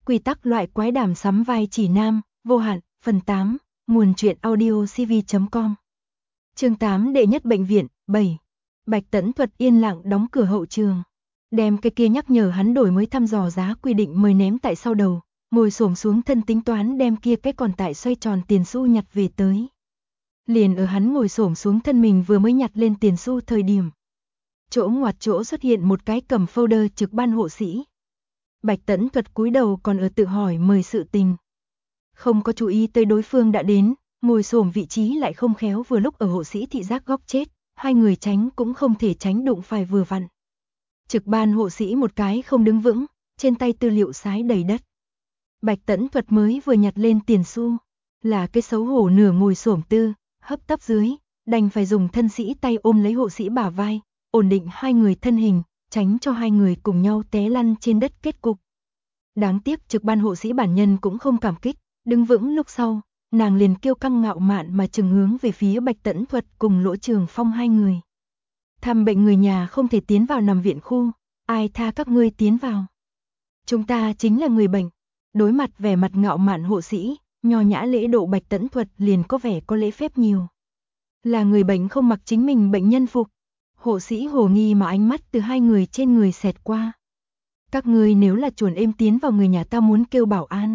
Quy tắc loại quái đàm sắm vai chỉ nam, vô hạn, phần 8, nguồn truyện audio cv.com. Chương 8 đệ nhất bệnh viện, 7. Bạch Tẫn Thuật yên lặng đóng cửa hậu trường. Đem cái kia nhắc nhở hắn đổi mới thăm dò giá quy định mời ném tại sau đầu, ngồi xổm xuống thân tính toán đem kia cái còn tại xoay tròn tiền xu nhặt về tới. Liền ở hắn ngồi xổm xuống thân mình vừa mới nhặt lên tiền xu thời điểm. Chỗ ngoặt chỗ xuất hiện một cái cầm folder trực ban hộ sĩ. Bạch Tẫn Thuật cúi đầu còn ở tự hỏi mời sự tình. Không có chú ý tới đối phương đã đến, ngồi xổm vị trí lại không khéo vừa lúc ở hộ sĩ thị giác góc chết, hai người tránh cũng không thể tránh đụng phải vừa vặn. Trực ban hộ sĩ một cái không đứng vững, trên tay tư liệu sái đầy đất. Bạch Tẫn Thuật mới vừa nhặt lên tiền xu, là cái xấu hổ nửa ngồi xổm tư, hấp tấp dưới, đành phải dùng thân sĩ tay ôm lấy hộ sĩ bả vai, ổn định hai người thân hình, tránh cho hai người cùng nhau té lăn trên đất kết cục. Đáng tiếc trực ban hộ sĩ bản nhân cũng không cảm kích, đứng vững lúc sau, nàng liền kiêu căng ngạo mạn mà chừng hướng về phía Bạch Tẫn Thuật cùng Lỗ Trường Phong hai người. Thăm bệnh người nhà không thể tiến vào nằm viện khu, ai tha các ngươi tiến vào. Chúng ta chính là người bệnh. Đối mặt vẻ mặt ngạo mạn hộ sĩ, nho nhã lễ độ Bạch Tẫn Thuật liền có vẻ có lễ phép nhiều. Là người bệnh không mặc chính mình bệnh nhân phục. Hộ sĩ hồ nghi mà ánh mắt từ hai người trên người xẹt qua. Các ngươi nếu là chuồn êm tiến vào người nhà ta muốn kêu bảo an.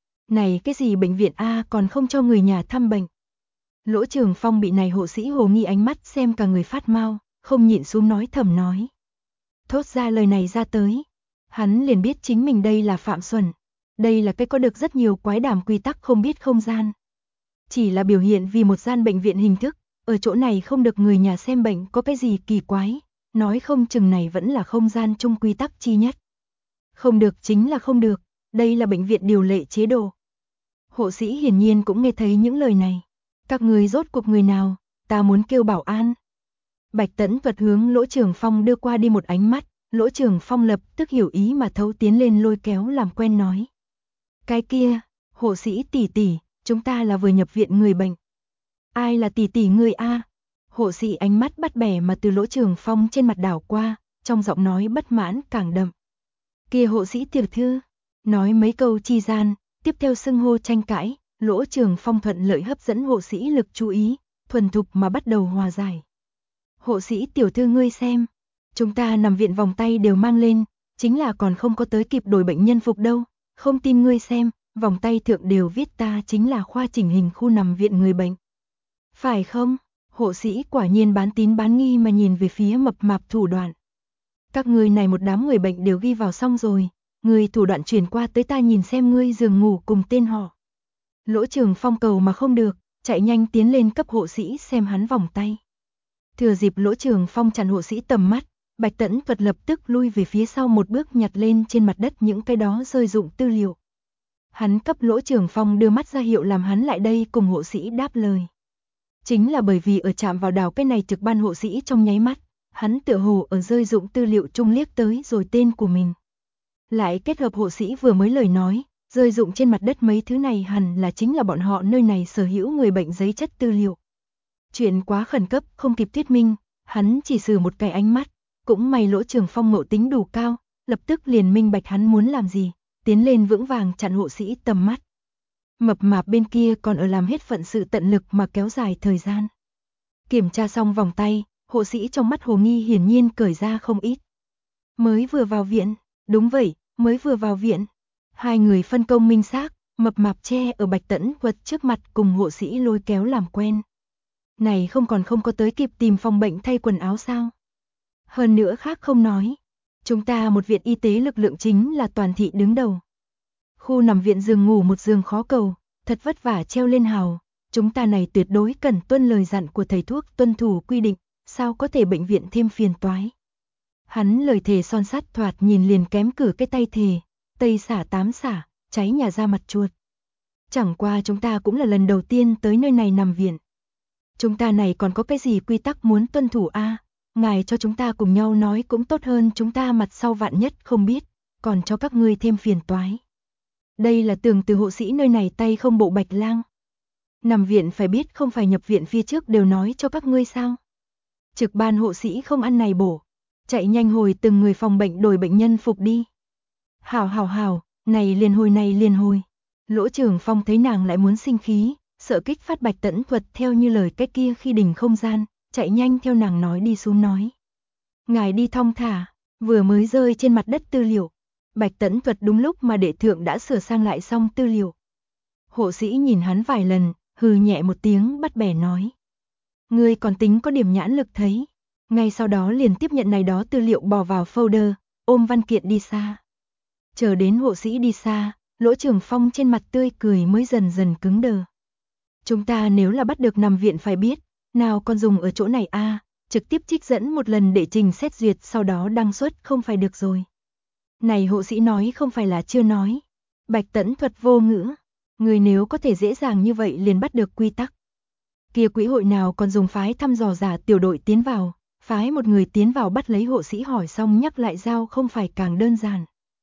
Này cái gì bệnh viện A còn không cho người nhà thăm bệnh. Lỗ Trường Phong bị này hộ sĩ hồ nghi ánh mắt xem cả người phát mau, không nhịn xuống nói thầm nói. Thốt ra lời này ra tới. Hắn liền biết chính mình đây là phạm xuẩn. Đây là cái có được rất nhiều quái đàm quy tắc không biết không gian. Chỉ là biểu hiện vì một gian bệnh viện hình thức, ở chỗ này không được người nhà xem bệnh có cái gì kỳ quái, nói không chừng này vẫn là không gian chung quy tắc chi nhất. Không được chính là không được, đây là bệnh viện điều lệ chế độ. Hộ sĩ hiển nhiên cũng nghe thấy những lời này. Các người rốt cuộc người nào, ta muốn kêu bảo an. Bạch Tẫn Thuật hướng Lỗ Trường Phong đưa qua đi một ánh mắt, Lỗ Trường Phong lập tức hiểu ý mà thấu tiến lên lôi kéo làm quen nói. Cái kia, hộ sĩ tỷ tỷ, chúng ta là vừa nhập viện người bệnh. Ai là tỷ tỷ người a? Hộ sĩ ánh mắt bắt bẻ mà từ Lỗ Trường Phong trên mặt đảo qua, trong giọng nói bất mãn càng đậm. Kia hộ sĩ tiểu thư, nói mấy câu chi gian, tiếp theo xưng hô tranh cãi, Lỗ Trường Phong thuận lợi hấp dẫn hộ sĩ lực chú ý, thuần thục mà bắt đầu hòa giải. Hộ sĩ tiểu thư ngươi xem, chúng ta nằm viện vòng tay đều mang lên, chính là còn không có tới kịp đổi bệnh nhân phục đâu, không tin ngươi xem, vòng tay thượng đều viết ta chính là khoa chỉnh hình khu nằm viện người bệnh. Phải không? Hộ sĩ quả nhiên bán tín bán nghi mà nhìn về phía mập mạp thủ đoạn. Các ngươi này một đám người bệnh đều ghi vào xong rồi, người thủ đoạn chuyển qua tới ta nhìn xem ngươi giường ngủ cùng tên họ. Lỗ Trường Phong cầu mà không được, chạy nhanh tiến lên cấp hộ sĩ xem hắn vòng tay. Thừa dịp Lỗ Trường Phong chặn hộ sĩ tầm mắt, Bạch Tẫn Thuật lập tức lui về phía sau một bước nhặt lên trên mặt đất những cái đó rơi dụng tư liệu. Hắn cấp Lỗ Trường Phong đưa mắt ra hiệu làm hắn lại đây cùng hộ sĩ đáp lời. Chính là bởi vì ở chạm vào đào cái này trực ban hộ sĩ trong nháy mắt, hắn tựa hồ ở rơi dụng tư liệu trung liếc tới rồi tên của mình. Lại kết hợp hộ sĩ vừa mới lời nói, rơi dụng trên mặt đất mấy thứ này hẳn là chính là bọn họ nơi này sở hữu người bệnh giấy chất tư liệu. Chuyện quá khẩn cấp không kịp thuyết minh, hắn chỉ sử một cái ánh mắt, cũng may Lỗ Trường Phong ngộ tính đủ cao, lập tức liền minh bạch hắn muốn làm gì, tiến lên vững vàng chặn hộ sĩ tầm mắt. Mập mạp bên kia còn ở làm hết phận sự tận lực mà kéo dài thời gian. Kiểm tra xong vòng tay, hộ sĩ trong mắt hồ nghi hiển nhiên cởi ra không ít. Mới vừa vào viện, đúng vậy, mới vừa vào viện. Hai người phân công minh xác, mập mạp che ở Bạch Tẫn Thuật trước mặt cùng hộ sĩ lôi kéo làm quen. Này không có tới kịp tìm phòng bệnh thay quần áo sao? Hơn nữa khác không nói. Chúng ta một viện y tế lực lượng chính là toàn thị đứng đầu. Khu nằm viện giường ngủ một giường khó cầu, thật vất vả treo lên hào. Chúng ta này tuyệt đối cần tuân lời dặn của thầy thuốc tuân thủ quy định, sao có thể bệnh viện thêm phiền toái. Hắn lời thề son sắt thoạt nhìn liền kém cử cái tay thề, tây xả tám xả, cháy nhà ra mặt chuột. Chẳng qua chúng ta cũng là lần đầu tiên tới nơi này nằm viện. Chúng ta này còn có cái gì quy tắc muốn tuân thủ a? Ngài cho chúng ta cùng nhau nói cũng tốt hơn chúng ta mặt sau vạn nhất không biết, còn cho các ngươi thêm phiền toái. Đây là tường từ hộ sĩ nơi này tay không bộ bạch lang. Nằm viện phải biết không phải nhập viện phía trước đều nói cho các ngươi sao. Trực ban hộ sĩ không ăn này bổ, chạy nhanh hồi từng người phòng bệnh đổi bệnh nhân phục đi. Hảo, Này liền hồi. Lỗ Trường Phong thấy nàng lại muốn sinh khí, sợ kích phát Bạch Tẫn Thuật theo như lời cái kia khi đỉnh không gian, chạy nhanh theo nàng nói đi xuống nói. Ngài đi thong thả, vừa mới rơi trên mặt đất tư liệu. Bạch Tẫn Thuật đúng lúc mà đệ thượng đã sửa sang lại xong tư liệu. Hộ sĩ nhìn hắn vài lần, hừ nhẹ một tiếng bắt bẻ nói. Ngươi còn tính có điểm nhãn lực thấy. Ngay sau đó liền tiếp nhận này đó tư liệu bỏ vào folder, ôm văn kiện đi xa. Chờ đến hộ sĩ đi xa, Lỗ Trường Phong trên mặt tươi cười mới dần dần cứng đờ. Chúng ta nếu là bắt được nằm viện phải biết, nào còn dùng ở chỗ này a, trực tiếp trích dẫn một lần để trình xét duyệt sau đó đăng xuất không phải được rồi. Này hộ sĩ nói không phải là chưa nói. Bạch Tẫn Thuật vô ngữ. Người nếu có thể dễ dàng như vậy liền bắt được quy tắc. Kia quỹ hội nào còn dùng phái thăm dò giả tiểu đội tiến vào, phái một người tiến vào bắt lấy hộ sĩ hỏi xong nhắc lại giao không phải càng đơn giản.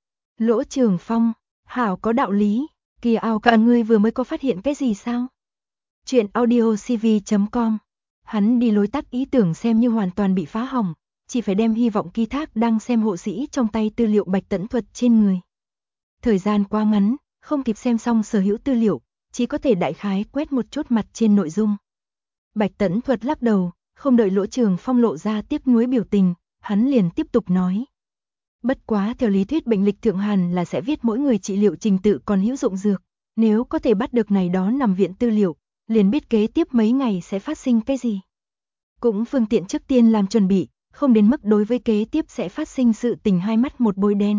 Lỗ Trường Phong, hảo có đạo lý, kia ao cả ngươi vừa mới có phát hiện cái gì sao? Chuyện audiocv.com. Hắn đi lối tắt ý tưởng xem như hoàn toàn bị phá hỏng, chỉ phải đem hy vọng ký thác đang xem hộ sĩ trong tay tư liệu Bạch Tẫn Thuật trên người. Thời gian quá ngắn, không kịp xem xong sở hữu tư liệu, chỉ có thể đại khái quét một chút mặt trên nội dung. Bạch Tẫn Thuật lắc đầu, không đợi Lỗ Trường Phong lộ ra tiếc nuối biểu tình, hắn liền tiếp tục nói. Bất quá theo lý thuyết bệnh lịch thượng hàn là sẽ viết mỗi người trị liệu trình tự còn hữu dụng dược, nếu có thể bắt được này đó nằm viện tư liệu, liền biết kế tiếp mấy ngày sẽ phát sinh cái gì. Cũng phương tiện trước tiên làm chuẩn bị, không đến mức đối với kế tiếp sẽ phát sinh sự tình hai mắt một bôi đen.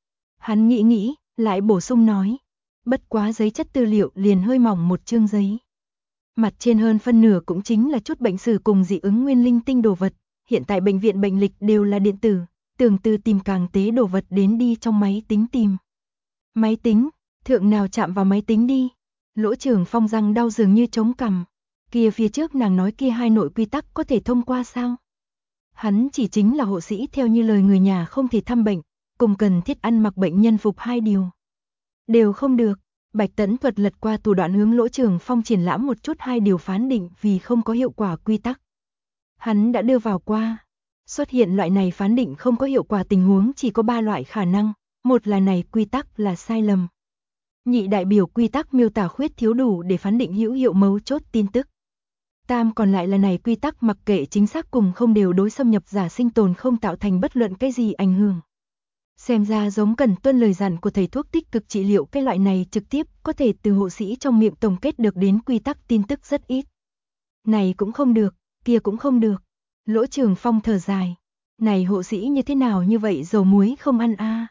Hắn nghĩ, lại bổ sung nói, bất quá giấy chất tư liệu liền hơi mỏng một chương giấy. Mặt trên hơn phân nửa cũng chính là chút bệnh sử cùng dị ứng nguyên linh tinh đồ vật, hiện tại bệnh viện bệnh lịch đều là điện tử, tưởng từ tìm càng tế đồ vật đến đi trong máy tính tìm. Máy tính, thượng nào chạm vào máy tính đi. Lỗ Trường Phong răng đau dường như chống cằm. Kia phía trước nàng nói kia hai nội quy tắc có thể thông qua sao? Hắn chỉ chính là hộ sĩ theo như lời người nhà không thể thăm bệnh, cùng cần thiết ăn mặc bệnh nhân phục hai điều. Đều không được. Bạch Tẫn Thuật lật qua tủ đoạn hướng Lỗ Trường Phong triển lãm một chút hai điều phán định vì không có hiệu quả quy tắc. Hắn đã đưa vào qua. Xuất hiện loại này phán định không có hiệu quả tình huống chỉ có 3 loại khả năng. Một là này quy tắc là sai lầm. Nhị đại biểu quy tắc miêu tả khuyết thiếu đủ để phán định hữu hiệu mấu chốt tin tức. Tam còn lại là này quy tắc mặc kệ chính xác cùng không đều đối xâm nhập giả sinh tồn không tạo thành bất luận cái gì ảnh hưởng. Xem ra giống cần tuân lời dặn của thầy thuốc tích cực trị liệu cái loại này trực tiếp có thể từ hộ sĩ trong miệng tổng kết được đến quy tắc tin tức rất ít. Này cũng không được, kia cũng không được. Lỗ Trường Phong thở dài. Này hộ sĩ như thế nào như vậy dầu muối không ăn a?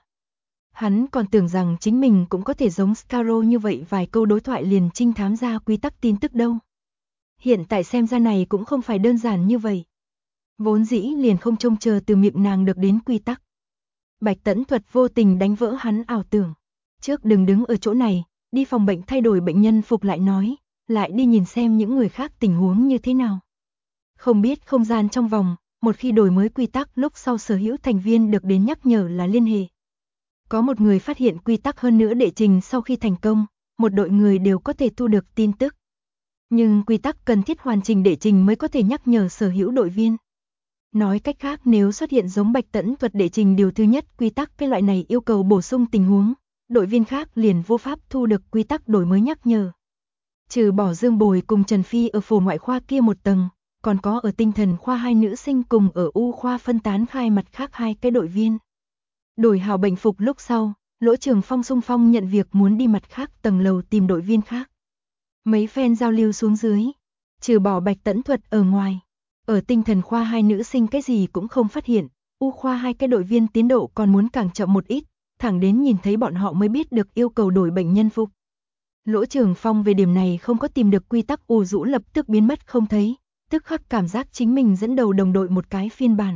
Hắn còn tưởng rằng chính mình cũng có thể giống Scarrow như vậy vài câu đối thoại liền trinh thám ra quy tắc tin tức đâu. Hiện tại xem ra này cũng không phải đơn giản như vậy. Vốn dĩ liền không trông chờ từ miệng nàng được đến quy tắc. Bạch Tẫn Thuật vô tình đánh vỡ hắn ảo tưởng. Trước đừng đứng ở chỗ này, đi phòng bệnh thay đổi bệnh nhân phục lại nói, lại đi nhìn xem những người khác tình huống như thế nào. Không biết không gian trong vòng, một khi đổi mới quy tắc lúc sau sở hữu thành viên được đến nhắc nhở là liên hệ. Có một người phát hiện quy tắc hơn nữa đệ trình sau khi thành công, một đội người đều có thể thu được tin tức. Nhưng quy tắc cần thiết hoàn chỉnh đệ trình mới có thể nhắc nhở sở hữu đội viên. Nói cách khác nếu xuất hiện giống Bạch Tẫn Thuật đệ trình điều thứ nhất quy tắc cái loại này yêu cầu bổ sung tình huống, đội viên khác liền vô pháp thu được quy tắc đổi mới nhắc nhở. Trừ bỏ Dương Bồi cùng Trần Phi ở phổ ngoại khoa kia một tầng, còn có ở tinh thần khoa hai nữ sinh cùng ở U khoa phân tán khai mặt khác hai cái đội viên. Đổi hào bệnh phục lúc sau, Lỗ Trường Phong xung phong nhận việc muốn đi mặt khác tầng lầu tìm đội viên khác. Mấy phen giao lưu xuống dưới, trừ bỏ Bạch Tẫn Thuật ở ngoài, ở tinh thần khoa hai nữ sinh cái gì cũng không phát hiện, U khoa hai cái đội viên tiến độ còn muốn càng chậm một ít, thẳng đến nhìn thấy bọn họ mới biết được yêu cầu đổi bệnh nhân phục. Lỗ Trường Phong về điểm này không có tìm được quy tắc ù rũ lập tức biến mất không thấy, tức khắc cảm giác chính mình dẫn đầu đồng đội một cái phiên bản.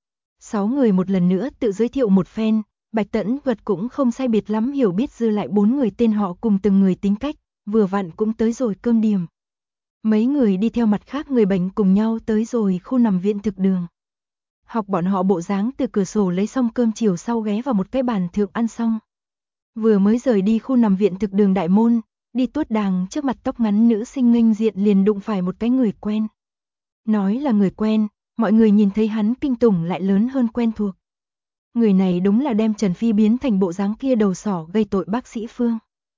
6 người một lần nữa tự giới thiệu một phen, Bạch Tẫn Thuật cũng không sai biệt lắm hiểu biết dư lại 4 người tên họ cùng từng người tính cách, vừa vặn cũng tới rồi cơm điểm. Mấy người đi theo mặt khác người bệnh cùng nhau tới rồi khu nằm viện thực đường. Học bọn họ bộ dáng từ cửa sổ lấy xong cơm chiều sau ghé vào một cái bàn thượng ăn xong. Vừa mới rời đi khu nằm viện thực đường đại môn, đi tuốt đàng trước mặt tóc ngắn nữ sinh nghênh diện liền đụng phải một cái người quen. Nói là người quen, mọi người nhìn thấy hắn kinh tủng lại lớn hơn quen thuộc. người này đúng là đem Trần Phi biến thành bộ dáng kia đầu sỏ gây tội bác sĩ Phương.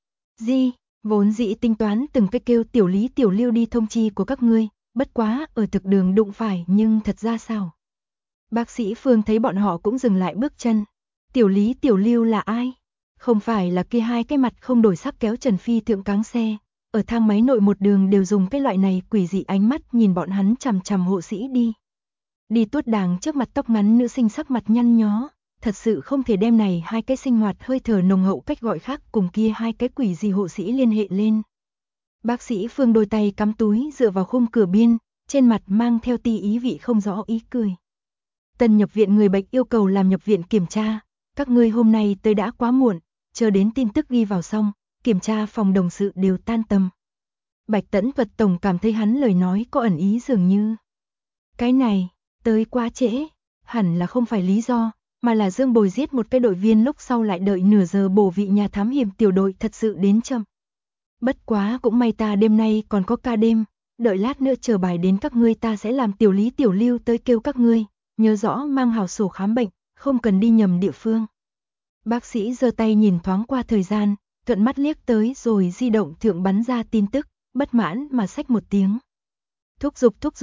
Vốn dĩ tính toán từng cái kêu Tiểu Lý Tiểu Lưu đi thông chi của các ngươi, bất quá ở thực đường đụng phải nhưng thật ra sao? Bác sĩ Phương thấy bọn họ cũng dừng lại bước chân. Tiểu Lý Tiểu Lưu là ai? Không phải là kia hai cái mặt không đổi sắc kéo Trần Phi thượng cáng xe, ở thang máy nội một đường đều dùng cái loại này quỷ dị ánh mắt nhìn bọn hắn chằm chằm hộ sĩ đi. Đi tuốt đàng trước mặt tóc ngắn nữ sinh sắc mặt nhăn nhó, thật sự không thể đem này hai cái sinh hoạt hơi thở nồng hậu cách gọi khác cùng kia hai cái quỷ gì hộ sĩ liên hệ lên. Bác sĩ Phương đôi tay cắm túi dựa vào khung cửa biên, trên mặt mang theo ti ý vị không rõ ý cười. Tân nhập viện người bệnh yêu cầu làm nhập viện kiểm tra, các ngươi hôm nay tới đã quá muộn, chờ đến tin tức ghi vào xong, kiểm tra phòng đồng sự đều tan tầm. Bạch Tẫn Vật tổng cảm thấy hắn lời nói có ẩn ý dường như. Cái này, tới quá trễ, hẳn là không phải lý do, mà là Dương Bồi giết một cái đội viên lúc sau lại đợi nửa giờ bổ vị nhà thám hiểm tiểu đội thật sự đến chậm. Bất quá cũng may ta đêm nay còn có ca đêm, đợi lát nữa chờ bài đến các ngươi ta sẽ làm Tiểu Lý Tiểu Lưu tới kêu các ngươi, nhớ rõ mang hào sổ khám bệnh, không cần đi nhầm địa phương. Bác sĩ giơ tay nhìn thoáng qua thời gian, thuận mắt liếc tới rồi di động thượng bắn ra tin tức, bất mãn mà xách một tiếng. Thúc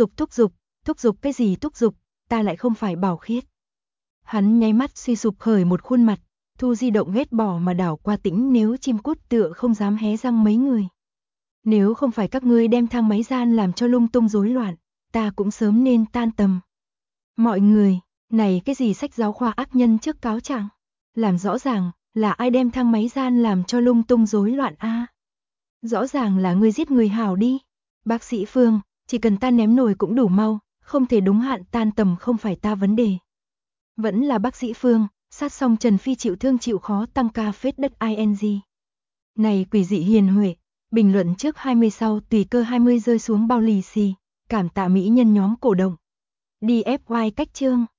giục cái gì thúc giục, ta lại không phải Bảo Khiết. Hắn nháy mắt suy sụp khởi một khuôn mặt, thu di động ghét bỏ mà đảo qua Tĩnh Nếu chim cút tựa không dám hé răng mấy người. Nếu không phải các ngươi đem thang máy gian làm cho lung tung rối loạn, ta cũng sớm nên tan tầm. Mọi người, này cái gì sách giáo khoa ác nhân trước cáo trạng, làm rõ ràng là ai đem thang máy gian làm cho lung tung rối loạn a? Rõ ràng là ngươi giết người hảo đi. Bác sĩ Phương, chỉ cần ta ném nồi cũng đủ mau, không thể đúng hạn tan tầm không phải ta vấn đề. Vẫn là bác sĩ Phương, sát xong Trần Phi chịu thương chịu khó tăng ca phết đất ing. Này quỷ dị hiền huệ, bình luận trước 20 sau tùy cơ 20 rơi xuống bao lì xì, cảm tạ mỹ nhân nhóm cổ động. Đi FY cách chương.